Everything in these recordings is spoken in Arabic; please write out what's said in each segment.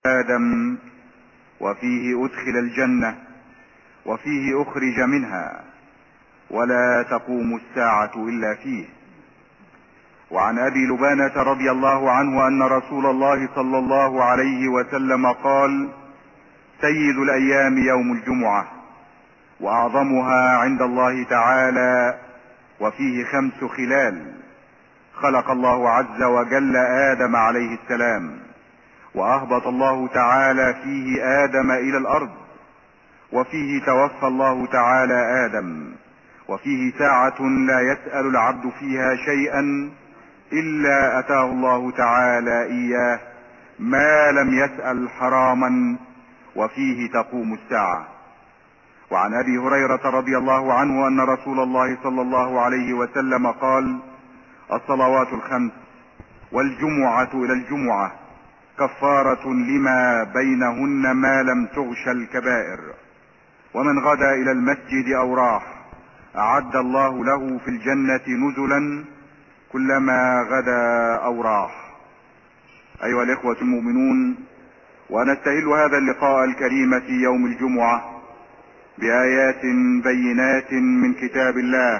آدم، وفيه أدخل الجنة، وفيه أخرج منها، ولا تقوم الساعة إلا فيه. وعن أبي لبانة رضي الله عنه أن رسول الله صلى الله عليه وسلم قال: سيد الأيام يوم الجمعة، وأعظمها عند الله تعالى، وفيه 5 خلال. خلق الله عز وجل آدم عليه السلام، وأهبط الله تعالى فيه آدم إلى الأرض، وفيه توفى الله تعالى آدم، وفيه ساعة لا يسأل العبد فيها شيئا إلا أتاه الله تعالى إياه، ما لم يسأل حراما، وفيه تقوم الساعة. وعن أبي هريرة رضي الله عنه أن رسول الله صلى الله عليه وسلم قال: الصلوات 5 والجمعة إلى الجمعة كفارة لما بينهن ما لم تغش الكبائر. ومن غدا إلى المسجد أو راح أعد الله له في الجنة نزلا كلما غدا أو راح. أيها الإخوة المؤمنون، ونستهل هذا اللقاء الكريم في يوم الجمعة بآيات بينات من كتاب الله.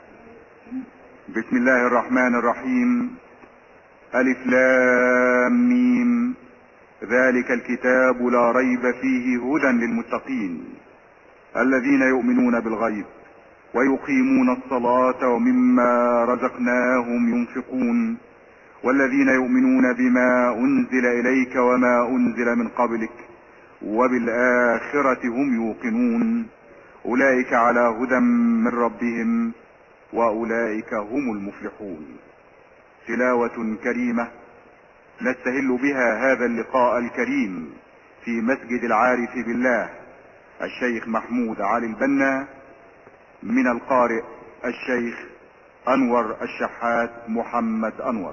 بسم الله الرحمن الرحيم. ألف لام ميم، ذلك الكتاب لا ريب فيه هدى للمتقين الذين يؤمنون بالغيب ويقيمون الصلاة ومما رزقناهم ينفقون والذين يؤمنون بما أنزل إليك وما أنزل من قبلك وبالآخرة هم يوقنون أولئك على هدى من ربهم وأولئك هم المفلحون. تلاوة كريمة نستهل بها هذا اللقاء الكريم في مسجد العارف بالله الشيخ محمود علي البنا، من القارئ الشيخ أنور الشحات محمد أنور.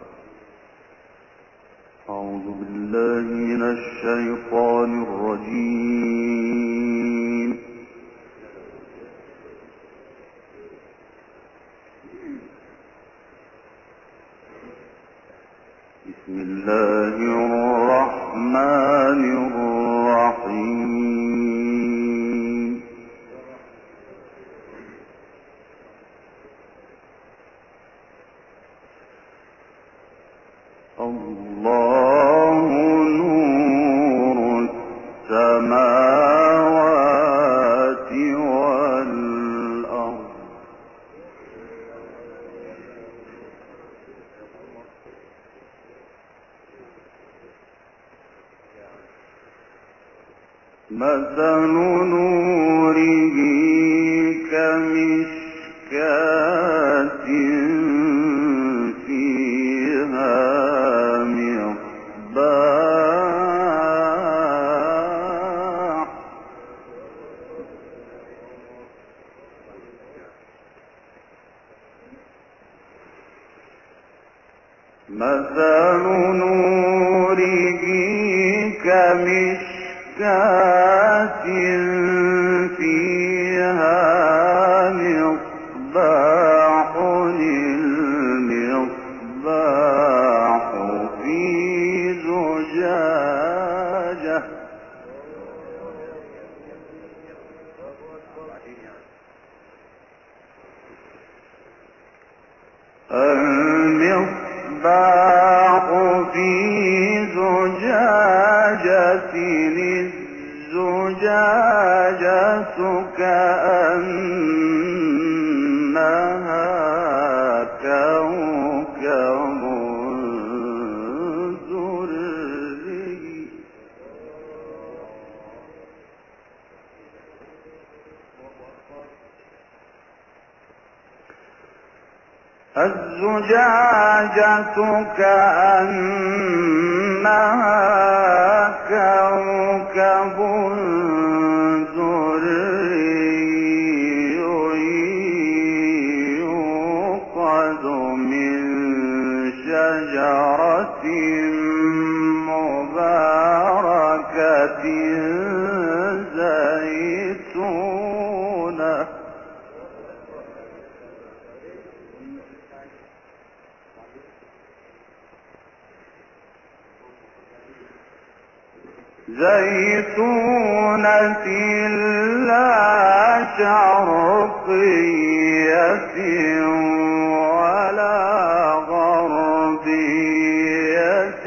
أعوذ بالله من الشيطان الرجيم. بسم الله الرحمن الرحيم. الله نور السماوات والأرض. مثل نوره كمشكاة فيها مصباح مثل نوره كمشكاة فيها مصباح المصباح في زجاجة المصباح في زجاجة الزجاجة كأنها كوكب دري الزجاجة كأنها كوكب دري يوقد من شجرة مباركة زيتونة زيتونة لا شرقية ولا غربية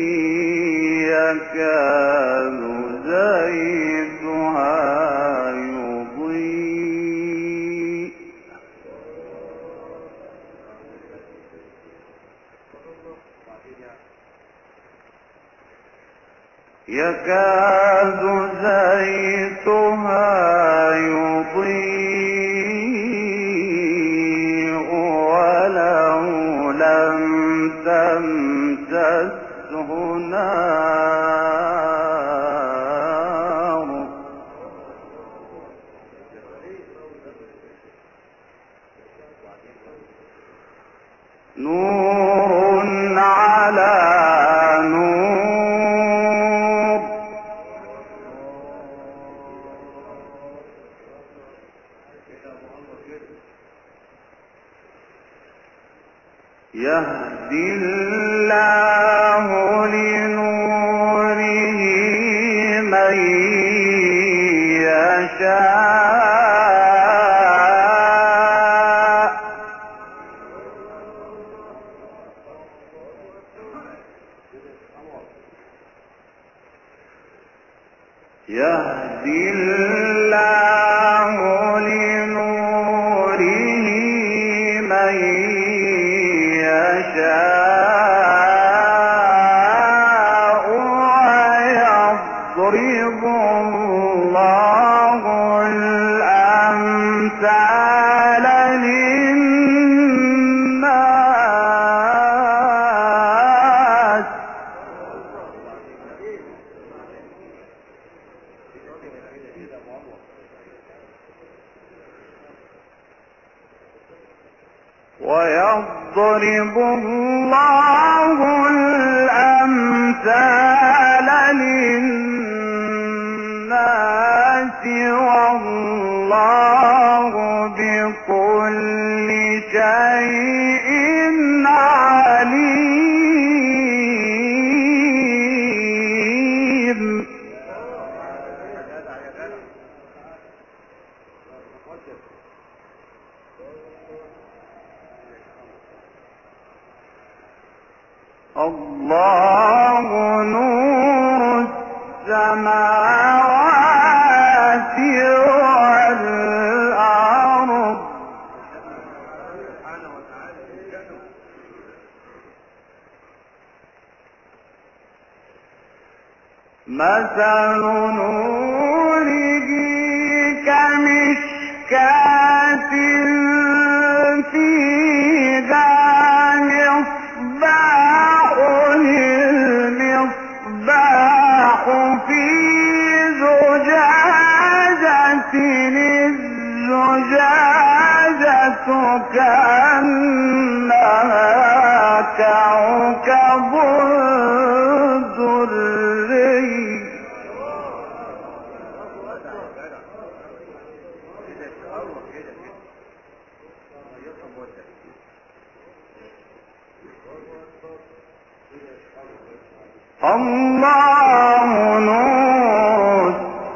يكاد زيتها يضيء ولو لم تمسسه نار نور على نور يهدي الله لنوره من يشاء يهدي الله لنوره من يشاء ويضرب الله الأمثال للناس ويضرب الله الأمثال للناس والله بكل شيء عليم الله نور السماوات والأرض مثل نوره كمشكاة فيها مصباح المصباح في زجاجة الزجاجة كأنها كوكب دري الله نور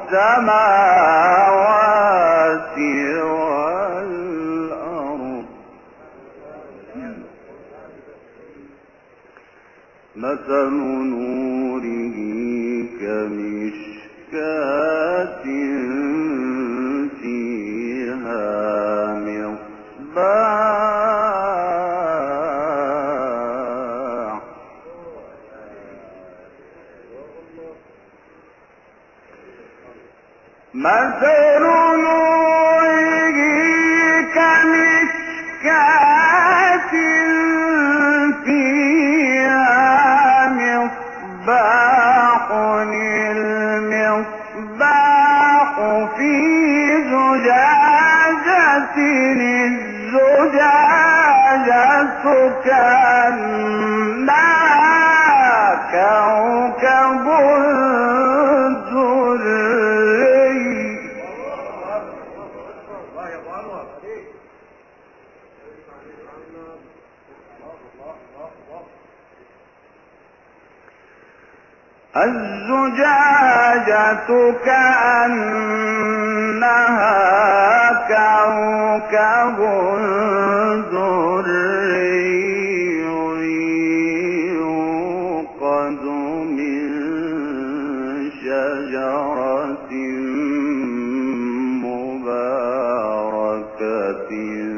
السماوات والأرض مثل نوره كمشكاة فيها مصباح مثل نوره كمشكاة فيها مصباح المصباح في زجاجة الزجاجة كأنها كوكب دري الزجاجة الدجاجة كأنها كوكب دري يوقد من شجرة مباركة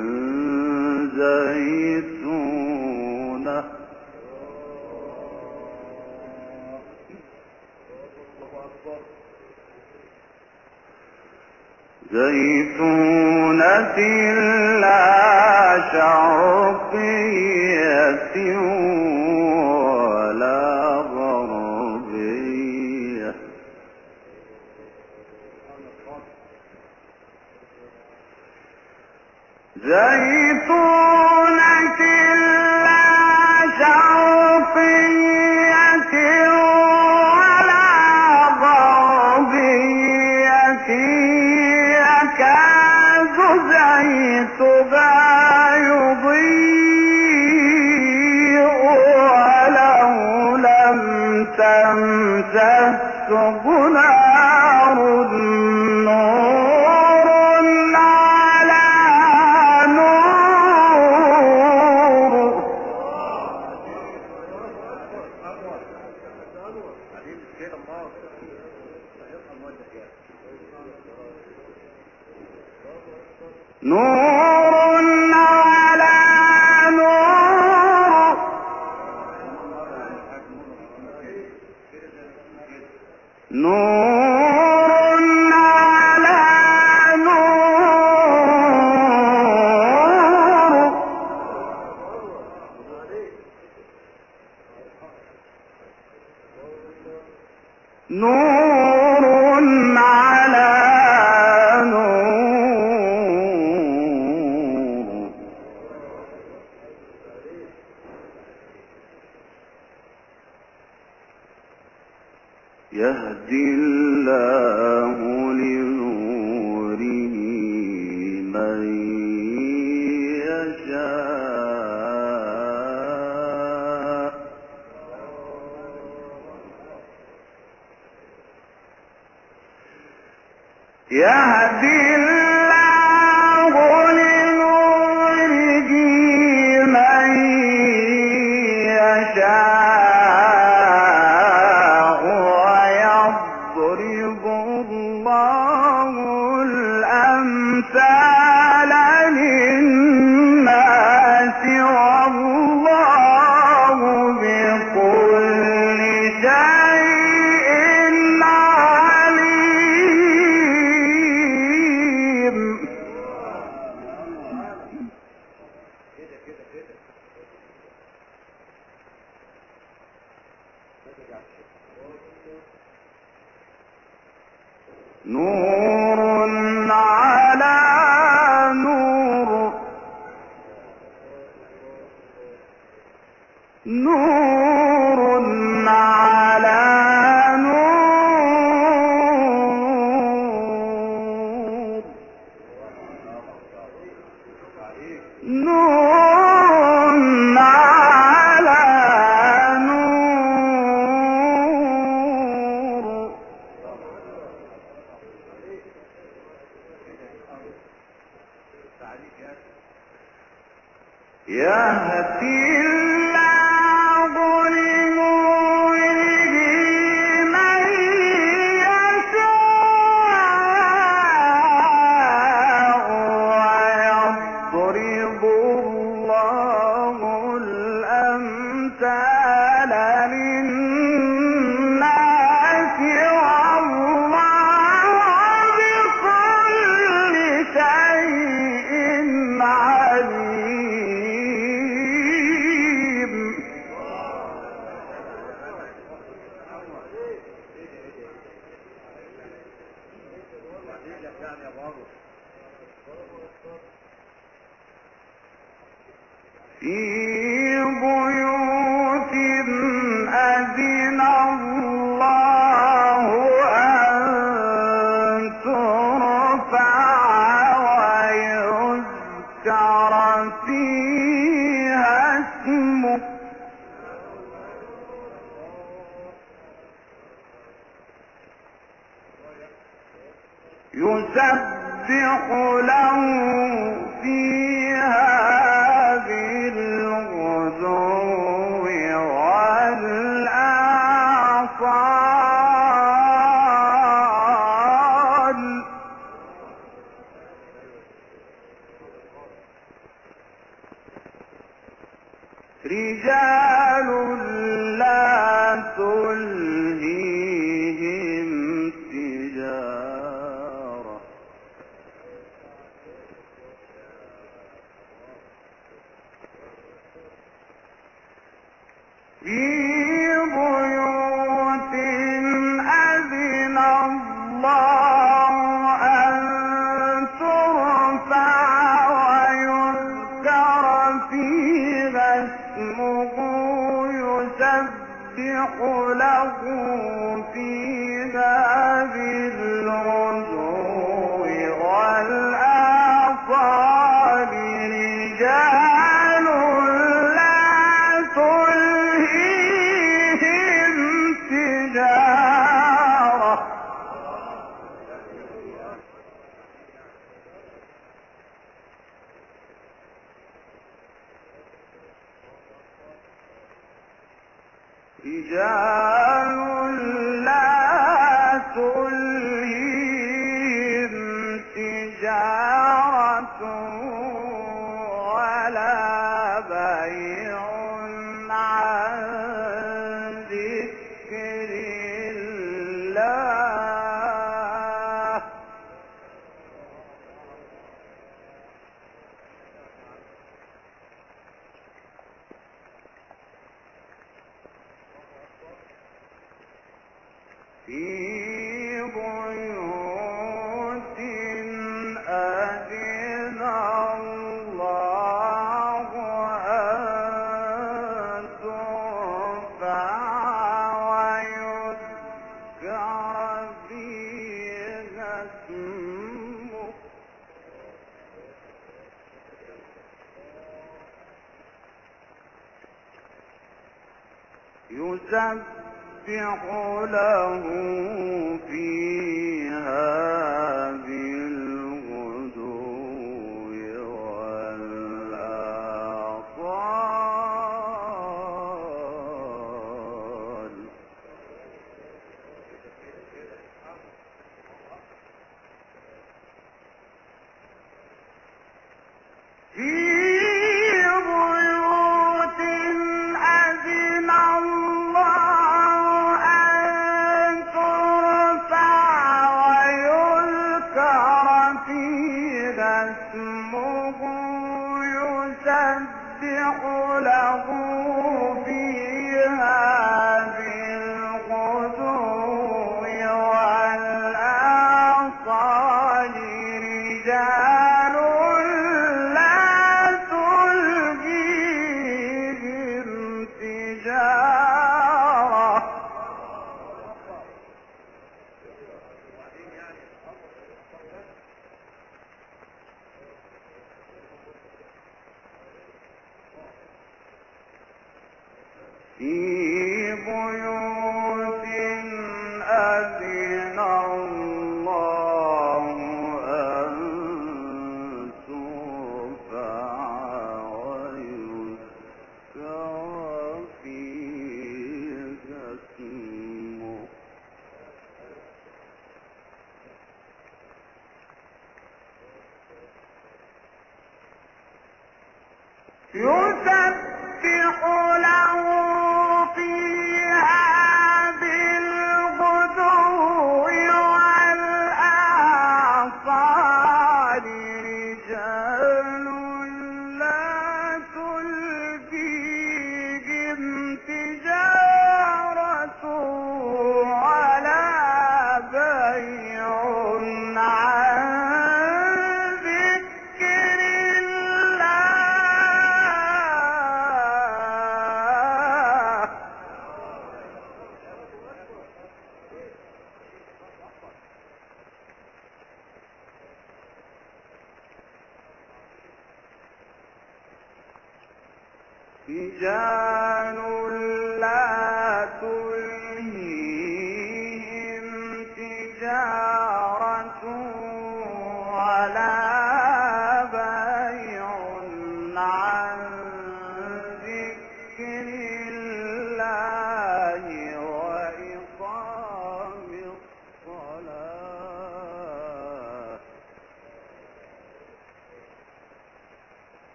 زيتونة لا شرقية ولا غربية زيتونة لا شرقية ولا غربية يكاد زيتها يضيء ولو لم تمسسه نار نور على نور نور على نور نور على نور نور على نور يهدي الله لنوره من يشاء يهدي الله لنوره من يشاء ويضرب الله الأمثال للناس والله بكل شيء عليم نور على نور نور على نور نور على نور يهدي الله لنوره من يشاء ويضرب الله الأمثال للناس والله بكل شيء عليم في بيوت أذن الله أن ترفع ويذكر فيها اسمه يسبح له فيها بالغدو والآصال رجال لا تلهيهم تجارة في بيوت أذن الله أن ترفع ويذكر فيها اسمه يسبح له فيها بالغدو والآصال رجال لا تلهيهم تجارة رجال لا تلهيهم تجارة ولا بيع عن ذكر الله في بيوت أذن الله أن ترفع ويذكر فيها اسمه يسبح له فيها بالغدو والآصال في بيوت أذن الله أن ترفع ويذكر فيها اسمه يسبح له فيها بالغدو والآصال رجال لا تلهيهم تجارة في بيوت أذن الله أن ترفع ويذكر فيها اسمه يسبح له فيها بالغدو والآصال رجال لا تلهيهم تجارة ولا بيع عن ذكر الله رجال لا تلهيهم تجارة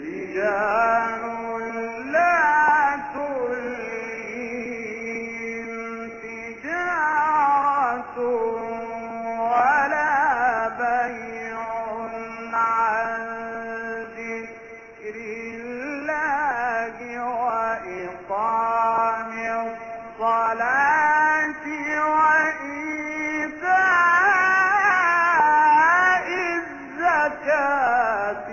رجال لا تلهيهم تجارة ولا بيع عن ذكر الله وإقام الصلاة وإيتاء الزكاة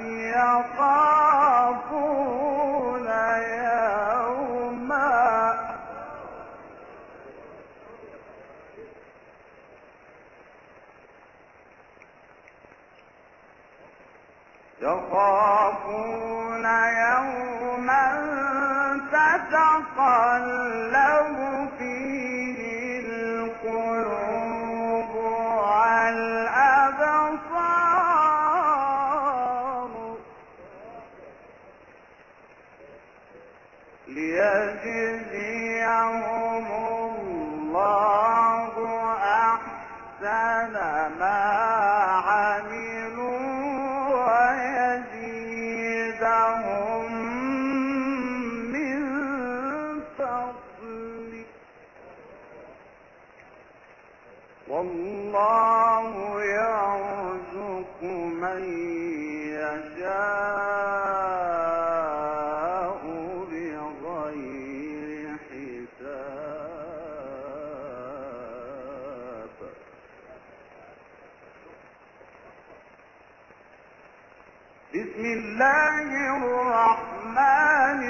يخافون يوما تتقلب فيه القلوب والأبصار ليجزيهم الله أحسن ما عملوا ويزيدهم من فضله والله يرزق من يشاء بغير حساب. بسم الله الرحمن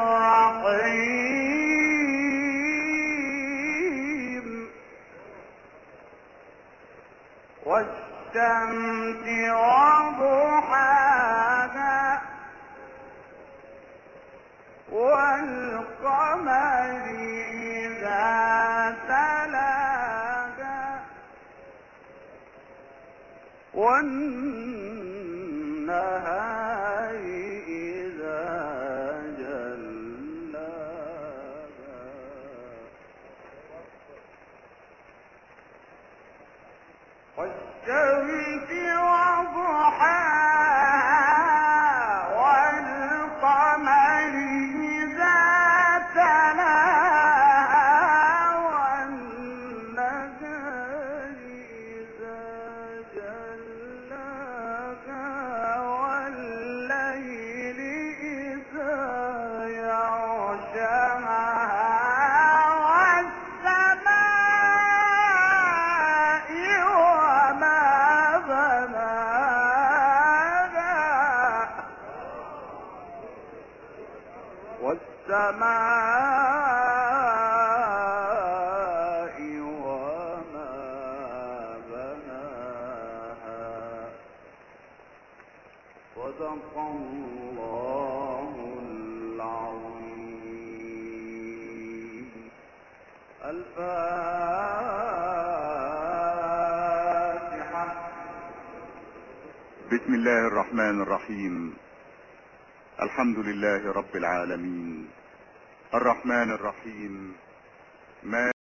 الرحيم. والشمس وضحاها والقمر إذا تلاها والنهار إذا جلاها والشمس وضحاها والقمر إذا تلاها والنهار إذا جلاها والليل إذا يغشاها والسماء وما بناها. صدق الله العظيم. الفاتحة. بسم الله الرحمن الرحيم. الحمد لله رب العالمين الرحمن الرحيم